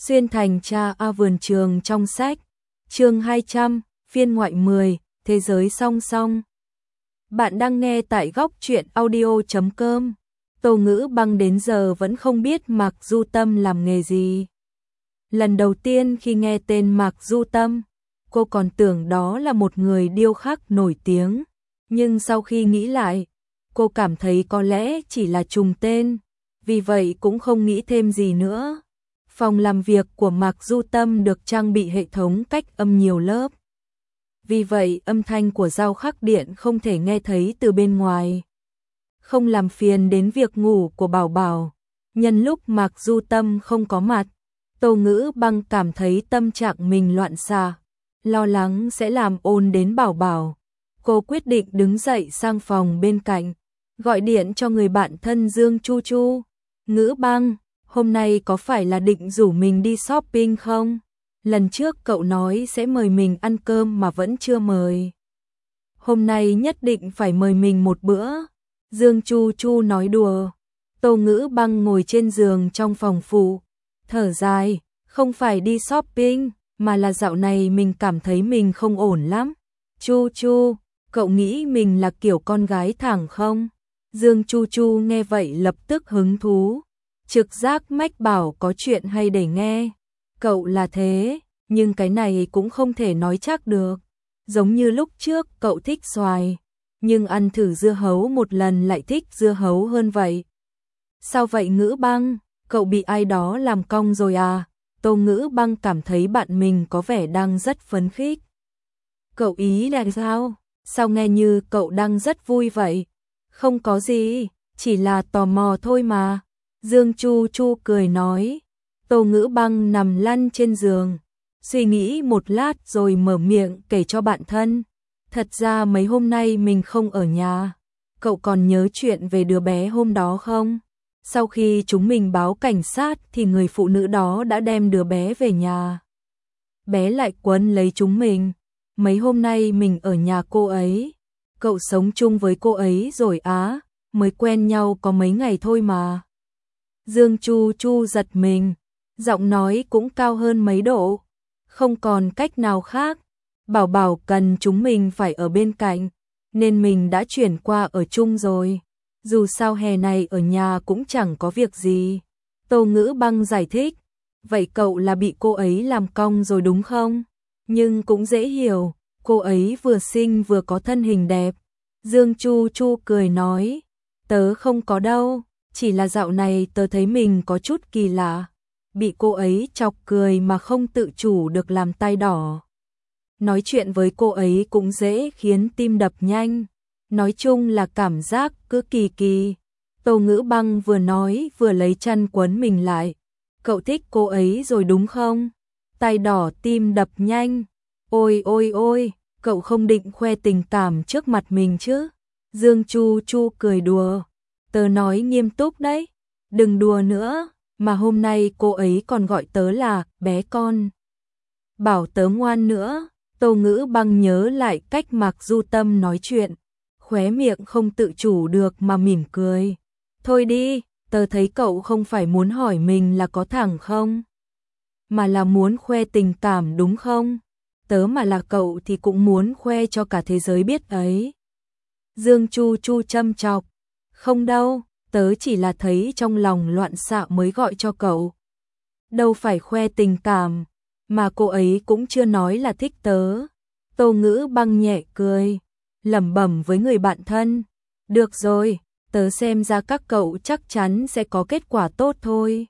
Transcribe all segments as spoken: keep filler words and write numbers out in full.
Xuyên thành cha A vườn trường trong sách. Chương hai trăm, phiên ngoại mười, thế giới song song. Bạn đang nghe tại góc truyện audio chấm com. Tô Ngữ Băng đến giờ vẫn không biết Mạc Du Tâm làm nghề gì. Lần đầu tiên khi nghe tên Mạc Du Tâm, cô còn tưởng đó là một người điêu khắc nổi tiếng, nhưng sau khi nghĩ lại, cô cảm thấy có lẽ chỉ là trùng tên, vì vậy cũng không nghĩ thêm gì nữa. Phòng làm việc của Mạc Du Tâm được trang bị hệ thống cách âm nhiều lớp. Vì vậy âm thanh của dao khắc điện không thể nghe thấy từ bên ngoài. Không làm phiền đến việc ngủ của Bảo Bảo. Nhân lúc Mạc Du Tâm không có mặt, Tô Ngữ Băng cảm thấy tâm trạng mình loạn xạ, lo lắng sẽ làm ồn đến Bảo Bảo. Cô quyết định đứng dậy sang phòng bên cạnh, gọi điện cho người bạn thân Dương Chu Chu. Ngữ Băng, hôm nay có phải là định rủ mình đi shopping không? Lần trước cậu nói sẽ mời mình ăn cơm mà vẫn chưa mời. Hôm nay nhất định phải mời mình một bữa. Dương Chu Chu nói đùa. Tô Ngữ Băng ngồi trên giường trong phòng phụ, thở dài, không phải đi shopping, mà là dạo này mình cảm thấy mình không ổn lắm. Chu Chu, cậu nghĩ mình là kiểu con gái thẳng không? Dương Chu Chu nghe vậy lập tức hứng thú. Trực giác mách bảo có chuyện hay để nghe. Cậu là thế, nhưng cái này cũng không thể nói chắc được. Giống như lúc trước cậu thích xoài, nhưng ăn thử dưa hấu một lần lại thích dưa hấu hơn vậy. Sao vậy Ngữ Băng, cậu bị ai đó làm cong rồi à? Tô Ngữ Băng cảm thấy bạn mình có vẻ đang rất phấn khích. Cậu ý là sao? Sao nghe như cậu đang rất vui vậy? Không có gì, chỉ là tò mò thôi mà. Dương Chu Chu cười nói. Tô Ngữ Băng nằm lăn trên giường, suy nghĩ một lát rồi mở miệng kể cho bạn thân. Thật ra mấy hôm nay mình không ở nhà. Cậu còn nhớ chuyện về đứa bé hôm đó không? Sau khi chúng mình báo cảnh sát thì người phụ nữ đó đã đem đứa bé về nhà. Bé lại quấn lấy chúng mình. Mấy hôm nay mình ở nhà cô ấy. Cậu sống chung với cô ấy rồi á? Mới quen nhau có mấy ngày thôi mà. Dương Chu Chu giật mình, giọng nói cũng cao hơn mấy độ. Không còn cách nào khác, Bảo Bảo cần chúng mình phải ở bên cạnh, nên mình đã chuyển qua ở chung rồi. Dù sao hè này ở nhà cũng chẳng có việc gì. Tô Ngữ Băng giải thích. Vậy cậu là bị cô ấy làm cong rồi đúng không? Nhưng cũng dễ hiểu, cô ấy vừa xinh vừa có thân hình đẹp. Dương Chu Chu cười nói. Tớ không có đâu, chỉ là dạo này tớ thấy mình có chút kỳ lạ. Bị cô ấy chọc cười mà không tự chủ được làm tai đỏ. Nói chuyện với cô ấy cũng dễ khiến tim đập nhanh. Nói chung là cảm giác cứ kỳ kỳ. Tô Ngữ Băng vừa nói vừa lấy chăn quấn mình lại. Cậu thích cô ấy rồi đúng không? Tai đỏ tim đập nhanh. Ôi ôi ôi, cậu không định khoe tình cảm trước mặt mình chứ? Dương Chu Chu cười đùa. Tớ nói nghiêm túc đấy. Đừng đùa nữa, mà hôm nay cô ấy còn gọi tớ là bé con. Bảo tớ ngoan nữa. Tô Ngữ Băng nhớ lại cách Mạc Du Tâm nói chuyện, khóe miệng không tự chủ được mà mỉm cười. Thôi đi, tớ thấy cậu không phải muốn hỏi mình là có thẳng không, mà là muốn khoe tình cảm đúng không? Tớ mà là cậu thì cũng muốn khoe cho cả thế giới biết ấy. Dương Chu Chu châm chọc. Không đâu, tớ chỉ là thấy trong lòng loạn xạ mới gọi cho cậu. Đâu phải khoe tình cảm, mà cô ấy cũng chưa nói là thích tớ. Tô Ngữ Băng nhẹ cười, lẩm bẩm với người bạn thân. Được rồi, tớ xem ra các cậu chắc chắn sẽ có kết quả tốt thôi.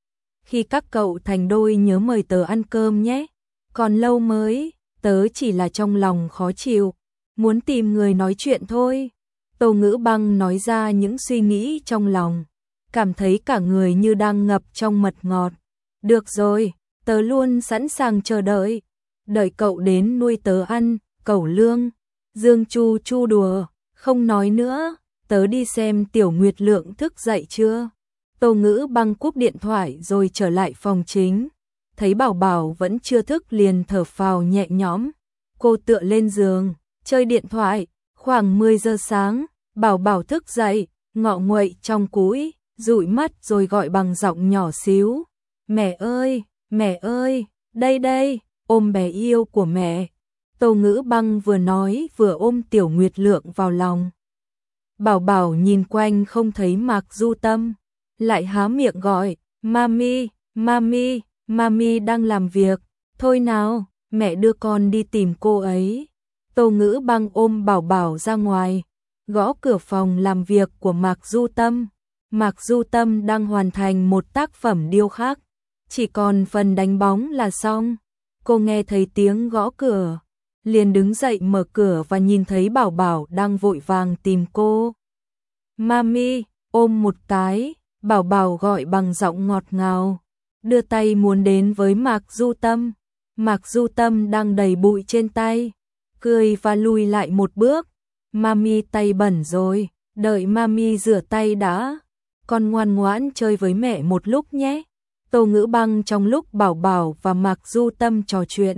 Khi các cậu thành đôi nhớ mời tớ ăn cơm nhé. Còn lâu mới, tớ chỉ là trong lòng khó chịu, muốn tìm người nói chuyện thôi. Tô Ngữ Băng nói ra những suy nghĩ trong lòng, cảm thấy cả người như đang ngập trong mật ngọt. Được rồi, tớ luôn sẵn sàng chờ đợi. Đợi cậu đến nuôi tớ ăn cẩu lương. Dương Chu Chu đùa. Không nói nữa, tớ đi xem Tiểu Nguyệt Lượng thức dậy chưa. Tô Ngữ Băng cúp điện thoại rồi trở lại phòng chính. Thấy Bảo Bảo vẫn chưa thức liền thở phào nhẹ nhõm. Cô tựa lên giường, chơi điện thoại. Khoảng mười giờ sáng, Bảo Bảo thức dậy, ngọ nguậy trong cúi, dụi mắt rồi gọi bằng giọng nhỏ xíu. Mẹ ơi, Mẹ ơi, đây đây, ôm bé yêu của mẹ. Tô Ngữ Băng vừa nói vừa ôm Tiểu Nguyệt Lượng vào lòng. Bảo Bảo nhìn quanh không thấy Mạc Du Tâm, lại há miệng gọi, Mami, Mami, Mami đang làm việc, thôi nào, mẹ đưa con đi tìm cô ấy. Tô Ngữ Băng ôm Bảo Bảo ra ngoài, gõ cửa phòng làm việc của Mạc Du Tâm. Mạc Du Tâm đang hoàn thành một tác phẩm điêu khắc, chỉ còn phần đánh bóng là xong. Cô nghe thấy tiếng gõ cửa, liền đứng dậy mở cửa và nhìn thấy Bảo Bảo đang vội vàng tìm cô. Mami, ôm một cái, Bảo Bảo gọi bằng giọng ngọt ngào, đưa tay muốn đến với Mạc Du Tâm. Mạc Du Tâm đang đầy bụi trên tay, cười và lùi lại một bước. Mami tay bẩn rồi, đợi Mami rửa tay đã. Con ngoan ngoãn chơi với mẹ một lúc nhé. Tô Ngữ Băng trong lúc Bảo Bảo và Mạc Du Tâm trò chuyện,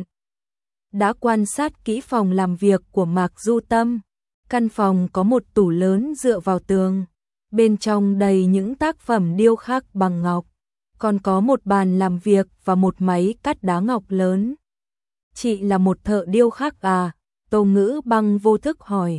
đã quan sát kỹ phòng làm việc của Mạc Du Tâm. Căn phòng có một tủ lớn dựa vào tường, bên trong đầy những tác phẩm điêu khắc bằng ngọc, còn có một bàn làm việc và một máy cắt đá ngọc lớn. Chị là một thợ điêu khắc à? Tô Ngữ Băng vô thức hỏi.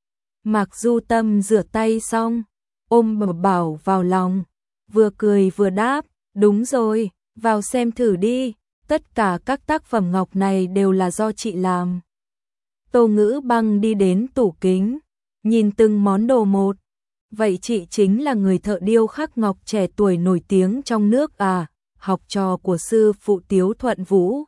Mạc Du Tâm rửa tay xong, ôm Bảo Bảo vào lòng, vừa cười vừa đáp, đúng rồi, vào xem thử đi, tất cả các tác phẩm ngọc này đều là do chị làm. Tô Ngữ Băng đi đến tủ kính, nhìn từng món đồ một. Vậy chị chính là người thợ điêu khắc ngọc trẻ tuổi nổi tiếng trong nước à, học trò của sư phụ Tiếu Thuận Vũ?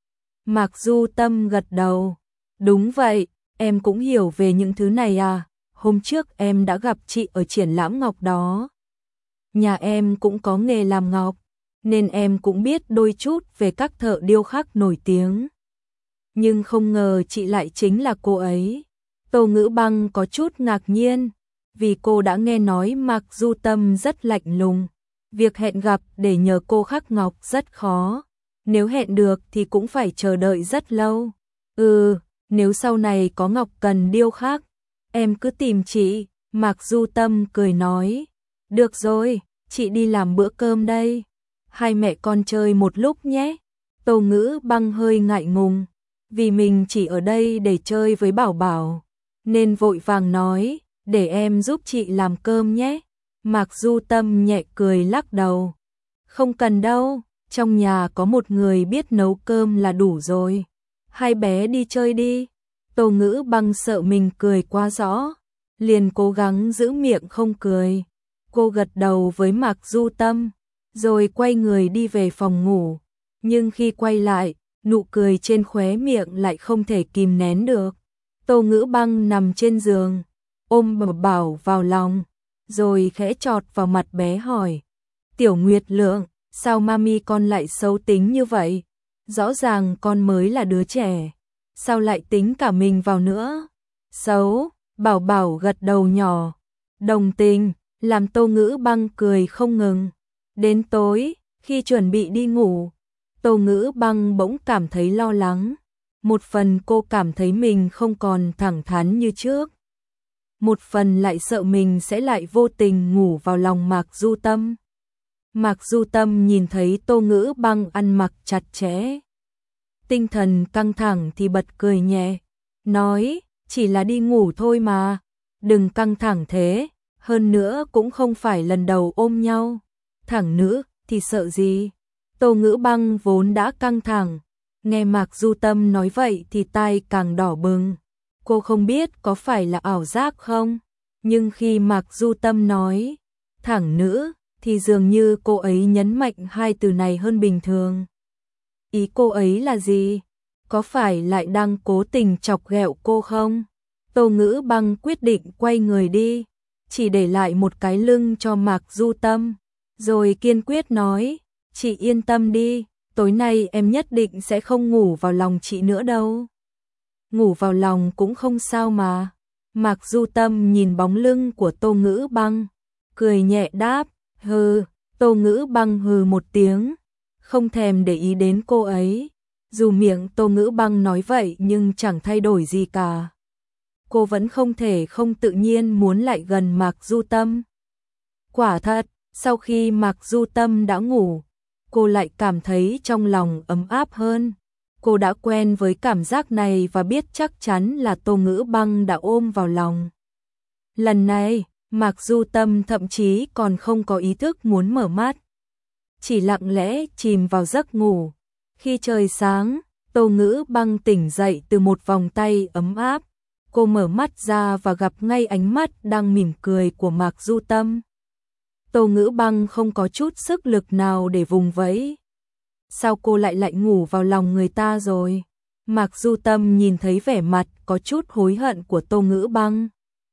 Mạc Du Tâm gật đầu. Đúng vậy, em cũng hiểu về những thứ này à, hôm trước em đã gặp chị ở triển lãm ngọc đó. Nhà em cũng có nghề làm ngọc, nên em cũng biết đôi chút về các thợ điêu khắc nổi tiếng. Nhưng không ngờ chị lại chính là cô ấy. Tô Ngữ Băng có chút ngạc nhiên, vì cô đã nghe nói Mạc Du Tâm rất lạnh lùng. Việc hẹn gặp để nhờ cô khắc ngọc rất khó. Nếu hẹn được thì cũng phải chờ đợi rất lâu. Ừ, nếu sau này có ngọc cần điêu khắc, em cứ tìm chị. Mạc Du Tâm cười nói. Được rồi, chị đi làm bữa cơm đây. Hai mẹ con chơi một lúc nhé. Tô Ngữ Băng hơi ngại ngùng, vì mình chỉ ở đây để chơi với Bảo Bảo, nên vội vàng nói, để em giúp chị làm cơm nhé. Mạc Du Tâm nhẹ cười lắc đầu. Không cần đâu, trong nhà có một người biết nấu cơm là đủ rồi. Hai bé đi chơi đi. Tô Ngữ Băng sợ mình cười quá rõ, liền cố gắng giữ miệng không cười. Cô gật đầu với Mạc Du Tâm, rồi quay người đi về phòng ngủ. Nhưng khi quay lại, nụ cười trên khóe miệng lại không thể kìm nén được. Tô Ngữ Băng nằm trên giường, ôm Bảo Bảo vào lòng, rồi khẽ chọt vào mặt bé hỏi. Tiểu Nguyệt Lượng, sao mami con lại xấu tính như vậy? Rõ ràng con mới là đứa trẻ, sao lại tính cả mình vào nữa? Xấu, Bảo Bảo gật đầu nhỏ, đồng tình, làm Tô Ngữ Băng cười không ngừng. Đến tối, khi chuẩn bị đi ngủ, Tô Ngữ Băng bỗng cảm thấy lo lắng. Một phần cô cảm thấy mình không còn thẳng thắn như trước, một phần lại sợ mình sẽ lại vô tình ngủ vào lòng Mạc Du Tâm. Mạc Du Tâm nhìn thấy Tô Ngữ Băng ăn mặc chặt chẽ, tinh thần căng thẳng thì bật cười nhẹ, nói, chỉ là đi ngủ thôi mà, đừng căng thẳng thế, hơn nữa cũng không phải lần đầu ôm nhau, thẳng nữ thì sợ gì. Tô Ngữ Băng vốn đã căng thẳng, nghe Mạc Du Tâm nói vậy thì tai càng đỏ bừng. Cô không biết có phải là ảo giác không, nhưng khi Mạc Du Tâm nói thẳng nữ thì dường như cô ấy nhấn mạnh hai từ này hơn bình thường. Ý cô ấy là gì? Có phải lại đang cố tình chọc ghẹo cô không? Tô Ngữ Băng quyết định quay người đi, chỉ để lại một cái lưng cho Mạc Du Tâm, rồi kiên quyết nói, chị yên tâm đi, tối nay em nhất định sẽ không ngủ vào lòng chị nữa đâu. Ngủ vào lòng cũng không sao mà. Mạc Du Tâm nhìn bóng lưng của Tô Ngữ Băng, cười nhẹ đáp, hừ. Tô Ngữ Băng hừ một tiếng, không thèm để ý đến cô ấy. Dù miệng Tô Ngữ Băng nói vậy nhưng chẳng thay đổi gì cả. Cô vẫn không thể không tự nhiên muốn lại gần Mạc Du Tâm. Quả thật, sau khi Mạc Du Tâm đã ngủ, cô lại cảm thấy trong lòng ấm áp hơn. Cô đã quen với cảm giác này và biết chắc chắn là Tô Ngữ Băng đã ôm vào lòng. Lần này, Mạc Du Tâm thậm chí còn không có ý thức muốn mở mắt, chỉ lặng lẽ chìm vào giấc ngủ. Khi trời sáng, Tô Ngữ Băng tỉnh dậy từ một vòng tay ấm áp. Cô mở mắt ra và gặp ngay ánh mắt đang mỉm cười của Mạc Du Tâm. Tô Ngữ Băng không có chút sức lực nào để vùng vẫy. Sao cô lại lại ngủ vào lòng người ta rồi? Mạc Du Tâm nhìn thấy vẻ mặt có chút hối hận của Tô Ngữ Băng.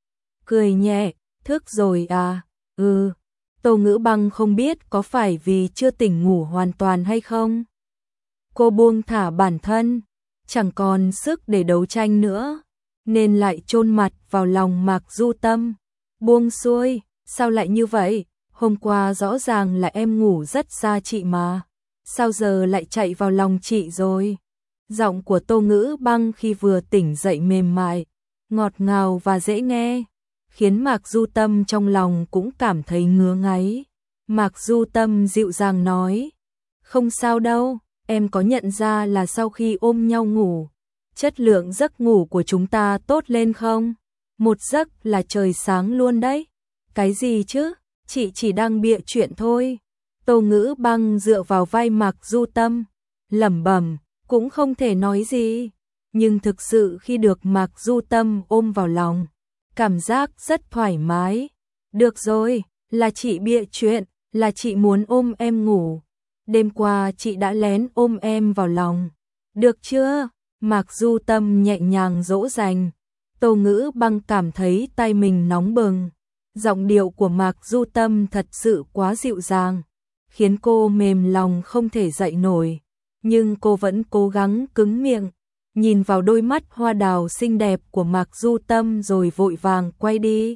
Cười nhẹ, thức rồi à? Ừ. Tô Ngữ Băng không biết có phải vì chưa tỉnh ngủ hoàn toàn hay không. Cô buông thả bản thân, chẳng còn sức để đấu tranh nữa, nên lại chôn mặt vào lòng Mạc Du Tâm. Buông xuôi, sao lại như vậy? Hôm qua rõ ràng là em ngủ rất xa chị mà. Sao giờ lại chạy vào lòng chị rồi? Giọng của Tô Ngữ Băng khi vừa tỉnh dậy mềm mại, ngọt ngào và dễ nghe, khiến Mạc Du Tâm trong lòng cũng cảm thấy ngứa ngáy. Mạc Du Tâm dịu dàng nói, không sao đâu, em có nhận ra là sau khi ôm nhau ngủ, chất lượng giấc ngủ của chúng ta tốt lên không? Một giấc là trời sáng luôn đấy. Cái gì chứ? Chị chỉ đang bịa chuyện thôi. Tô Ngữ Băng dựa vào vai Mạc Du Tâm, lẩm bẩm, cũng không thể nói gì. Nhưng thực sự khi được Mạc Du Tâm ôm vào lòng, cảm giác rất thoải mái. Được rồi, là chị bịa chuyện, là chị muốn ôm em ngủ. Đêm qua chị đã lén ôm em vào lòng. Được chưa? Mạc Du Tâm nhẹ nhàng dỗ dành. Tô Ngữ Băng cảm thấy tay mình nóng bừng. Giọng điệu của Mạc Du Tâm thật sự quá dịu dàng, khiến cô mềm lòng không thể dậy nổi. Nhưng cô vẫn cố gắng cứng miệng, nhìn vào đôi mắt hoa đào xinh đẹp của Mạc Du Tâm rồi vội vàng quay đi.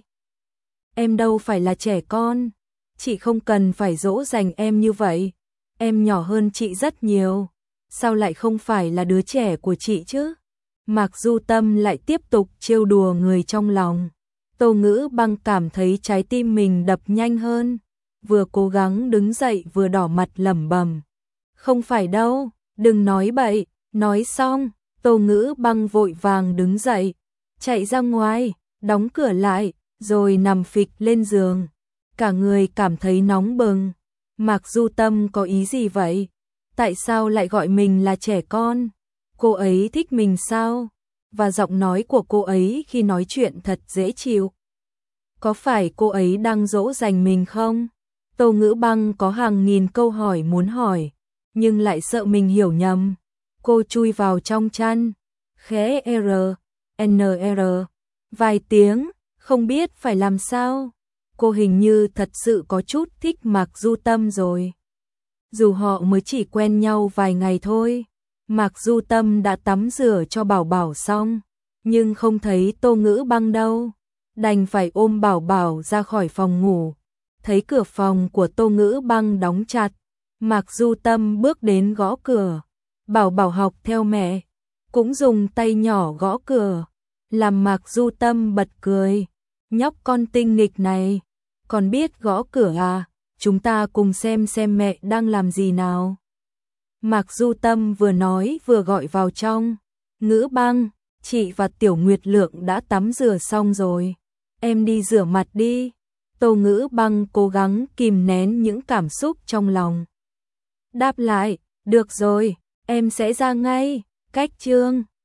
Em đâu phải là trẻ con, chị không cần phải dỗ dành em như vậy. Em nhỏ hơn chị rất nhiều, sao lại không phải là đứa trẻ của chị chứ? Mạc Du Tâm lại tiếp tục trêu đùa người trong lòng. Tô Ngữ Băng cảm thấy trái tim mình đập nhanh hơn, vừa cố gắng đứng dậy vừa đỏ mặt lẩm bẩm. Không phải đâu, đừng nói bậy. Nói xong, Tô Ngữ Băng vội vàng đứng dậy, chạy ra ngoài, đóng cửa lại, rồi nằm phịch lên giường. Cả người cảm thấy nóng bừng. Mạc Du Tâm có ý gì vậy? Tại sao lại gọi mình là trẻ con? Cô ấy thích mình sao? Và giọng nói của cô ấy khi nói chuyện thật dễ chịu. Có phải cô ấy đang dỗ dành mình không? Tô Ngữ Băng có hàng nghìn câu hỏi muốn hỏi, nhưng lại sợ mình hiểu nhầm. Cô chui vào trong chăn, khẽ R, N R, vài tiếng, không biết phải làm sao. Cô hình như thật sự có chút thích Mạc Du Tâm rồi. Dù họ mới chỉ quen nhau vài ngày thôi. Mạc Du Tâm đã tắm rửa cho Bảo Bảo xong, nhưng không thấy Tô Ngữ Băng đâu. Đành phải ôm Bảo Bảo ra khỏi phòng ngủ. Thấy cửa phòng của Tô Ngữ Băng đóng chặt, Mạc Du Tâm bước đến gõ cửa. Bảo Bảo học theo mẹ, cũng dùng tay nhỏ gõ cửa, làm Mạc Du Tâm bật cười. Nhóc con tinh nghịch này, còn biết gõ cửa à? Chúng ta cùng xem xem mẹ đang làm gì nào. Mạc Du Tâm vừa nói vừa gọi vào trong. Ngữ Băng, chị và Tiểu Nguyệt Lượng đã tắm rửa xong rồi. Em đi rửa mặt đi. Tô Ngữ Băng cố gắng kìm nén những cảm xúc trong lòng. Đáp lại, được rồi, em sẽ ra ngay. Cách chương